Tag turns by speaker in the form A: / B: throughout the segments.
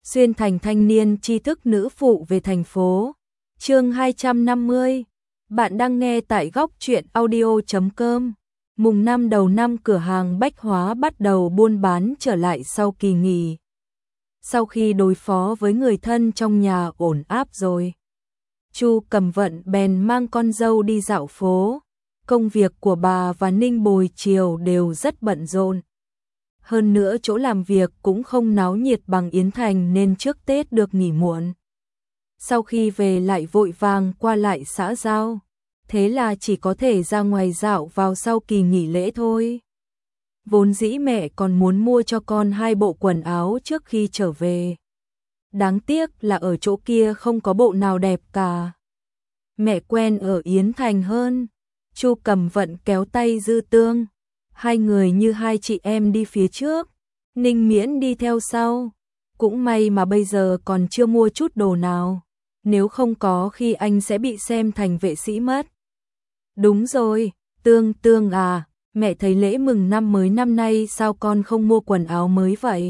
A: xuyên thành thanh niên tri thức nữ phụ về thành phố. Chương 250. Bạn đang nghe tại góc truyện audio.com. Mùng 5 đầu năm cửa hàng bách hóa bắt đầu buôn bán trở lại sau kỳ nghỉ. Sau khi đối phó với người thân trong nhà ổn áp rồi, Chu Cẩm Vận bèn mang con dâu đi dạo phố. Công việc của bà và Ninh Bồi Triều đều rất bận rộn. Hơn nữa chỗ làm việc cũng không náo nhiệt bằng Yến Thành nên trước Tết được nghỉ muộn. Sau khi về lại vội vàng qua lại xã giao, thế là chỉ có thể ra ngoài dạo vào sau kỳ nghỉ lễ thôi. Vốn dĩ mẹ còn muốn mua cho con 2 bộ quần áo trước khi trở về. Đáng tiếc là ở chỗ kia không có bộ nào đẹp cả. Mẹ quen ở Yến Thành hơn. Chu Cẩm Vận kéo tay Dư Tương. Hai người như hai chị em đi phía trước, Ninh Miễn đi theo sau. Cũng may mà bây giờ còn chưa mua chút đồ nào, nếu không có khi anh sẽ bị xem thành vệ sĩ mất. Đúng rồi, Tương à, mẹ thấy lễ mừng năm mới năm nay sao con không mua quần áo mới vậy?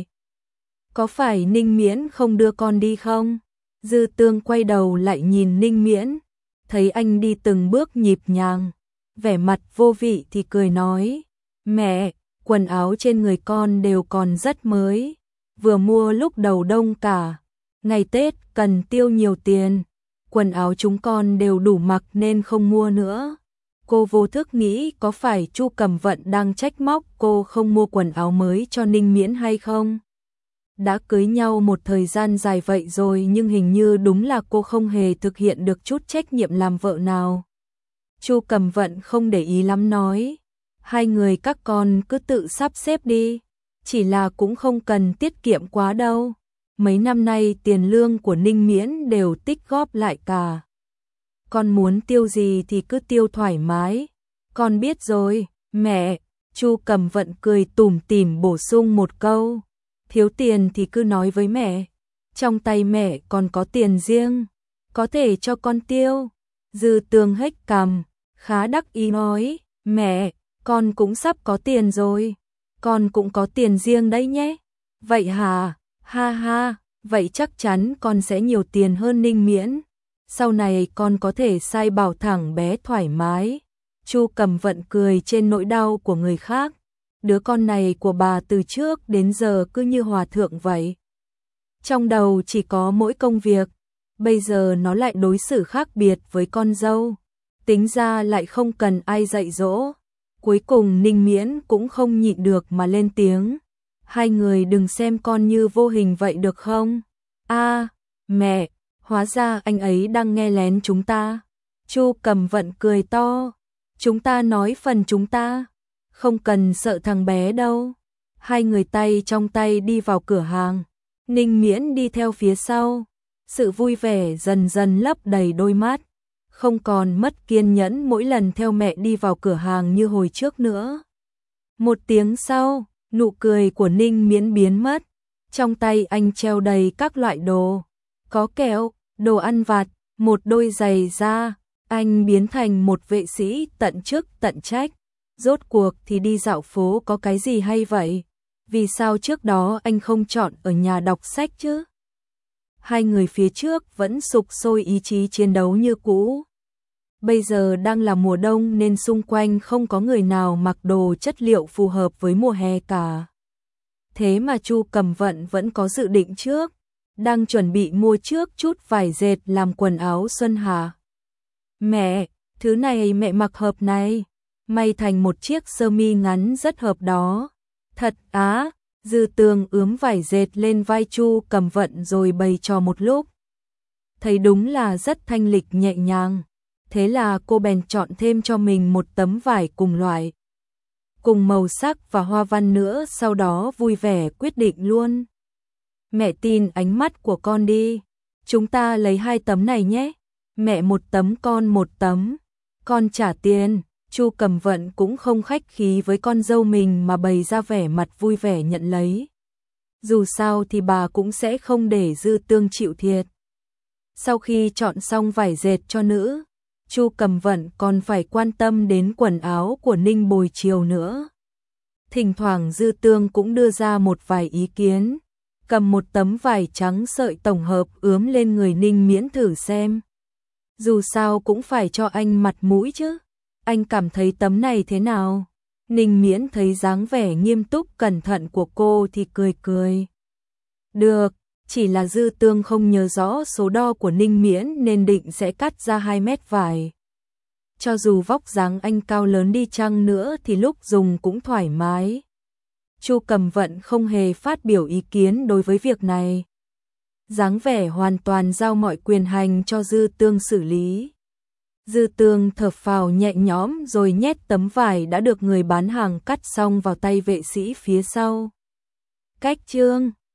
A: Có phải Ninh Miễn không đưa con đi không? Dư Tương quay đầu lại nhìn Ninh Miễn, thấy anh đi từng bước nhịp nhàng, vẻ mặt vô vị thì cười nói: "Mẹ, quần áo trên người con đều còn rất mới, vừa mua lúc đầu đông cả, ngày Tết cần tiêu nhiều tiền, quần áo chúng con đều đủ mặc nên không mua nữa." Cô vô thức nghĩ có phải Chu Cẩm Vận đang trách móc cô không mua quần áo mới cho Ninh Miễn hay không? Đã cưới nhau một thời gian dài vậy rồi nhưng hình như đúng là cô không hề thực hiện được chút trách nhiệm làm vợ nào. Chu Cẩm Vận không để ý lắm nói: "Hai người các con cứ tự sắp xếp đi, chỉ là cũng không cần tiết kiệm quá đâu. Mấy năm nay tiền lương của Ninh Miễn đều tích góp lại cả. Con muốn tiêu gì thì cứ tiêu thoải mái." "Con biết rồi, mẹ." Chu Cẩm Vận cười tủm tỉm bổ sung một câu: "Thiếu tiền thì cứ nói với mẹ, trong tay mẹ còn có tiền riêng, có thể cho con tiêu." Dư Tương hếch cằm, khá đắc ý nói: "Mẹ, con cũng sắp có tiền rồi, con cũng có tiền riêng đấy nhé." "Vậy hả? Ha ha, vậy chắc chắn con sẽ nhiều tiền hơn Ninh Miễn. Sau này con có thể sai bảo thẳng bé thoải mái." Chu Cẩm Vận cười trên nỗi đau của người khác. Đứa con này của bà từ trước đến giờ cứ như hòa thượng vậy. Trong đầu chỉ có mỗi công việc, bây giờ nó lại đối xử khác biệt với con dâu. Tính ra lại không cần ai dạy dỗ. Cuối cùng Ninh Miễn cũng không nhịn được mà lên tiếng: "Hai người đừng xem con như vô hình vậy được không?" "A, mẹ, hóa ra anh ấy đang nghe lén chúng ta." Chu Cẩm Vận cười to: "Chúng ta nói phần chúng ta, không cần sợ thằng bé đâu." Hai người tay trong tay đi vào cửa hàng, Ninh Miễn đi theo phía sau. Sự vui vẻ dần dần lấp đầy đôi mắt, không còn mất kiên nhẫn mỗi lần theo mẹ đi vào cửa hàng như hồi trước nữa. Một tiếng sau, nụ cười của Ninh Miễn biến mất, trong tay anh treo đầy các loại đồ, có kẹo, đồ ăn vặt, một đôi giày da. Anh biến thành một vệ sĩ tận chức tận trách. Rốt cuộc thì đi dạo phố có cái gì hay vậy? Vì sao trước đó anh không chọn ở nhà đọc sách chứ? Hai người phía trước vẫn sục sôi ý chí chiến đấu như cũ. Bây giờ đang là mùa đông nên xung quanh không có người nào mặc đồ chất liệu phù hợp với mùa hè cả. Thế mà Chu Cẩm Vận vẫn có dự định trước, đang chuẩn bị mua trước chút vải dệt làm quần áo xuân hạ. "Mẹ, thứ này mẹ mặc hợp này, may thành một chiếc sơ mi ngắn rất hợp đó." "Thật á?" Dư Tương ướm vải dệt lên vai Chu Cẩm Vận rồi bày trò một lúc. Thấy đúng là rất thanh lịch nhẹ nhàng, thế là cô bèn chọn thêm cho mình một tấm vải cùng loại, cùng màu sắc và hoa văn nữa, sau đó vui vẻ quyết định luôn. "Mẹ tin ánh mắt của con đi, chúng ta lấy 2 tấm này nhé. Mẹ một tấm con một tấm, con trả tiền." Chu Cẩm Vận cũng không khách khí với con dâu mình mà bày ra vẻ mặt vui vẻ nhận lấy. Dù sao thì bà cũng sẽ không để Dư Tương chịu thiệt. Sau khi chọn xong vải dệt cho nữ, Chu Cẩm Vận còn phải quan tâm đến quần áo của Ninh Bồi Triều nữa. Thỉnh thoảng Dư Tương cũng đưa ra một vài ý kiến. cầm một tấm vải trắng sợi tổng hợp ướm lên người Ninh Miễn thử xem. Dù sao cũng phải cho anh mặt mũi chứ. Anh cảm thấy tấm này thế nào? Ninh Miễn thấy dáng vẻ nghiêm túc cẩn thận của cô thì cười cười. Được, chỉ là Dư Tương không nhớ rõ số đo của Ninh Miễn nên định sẽ cắt ra 2 mét vải. Cho dù vóc dáng anh cao lớn đi chăng nữa thì lúc dùng cũng thoải mái. Chu Cầm Vận không hề phát biểu ý kiến đối với việc này. Dáng vẻ hoàn toàn giao mọi quyền hành cho Dư Tương xử lý. Dư Tương thở phào nhẹ nhõm rồi nhét tấm vải đã được người bán hàng cắt xong vào tay vệ sĩ phía sau. Cách chương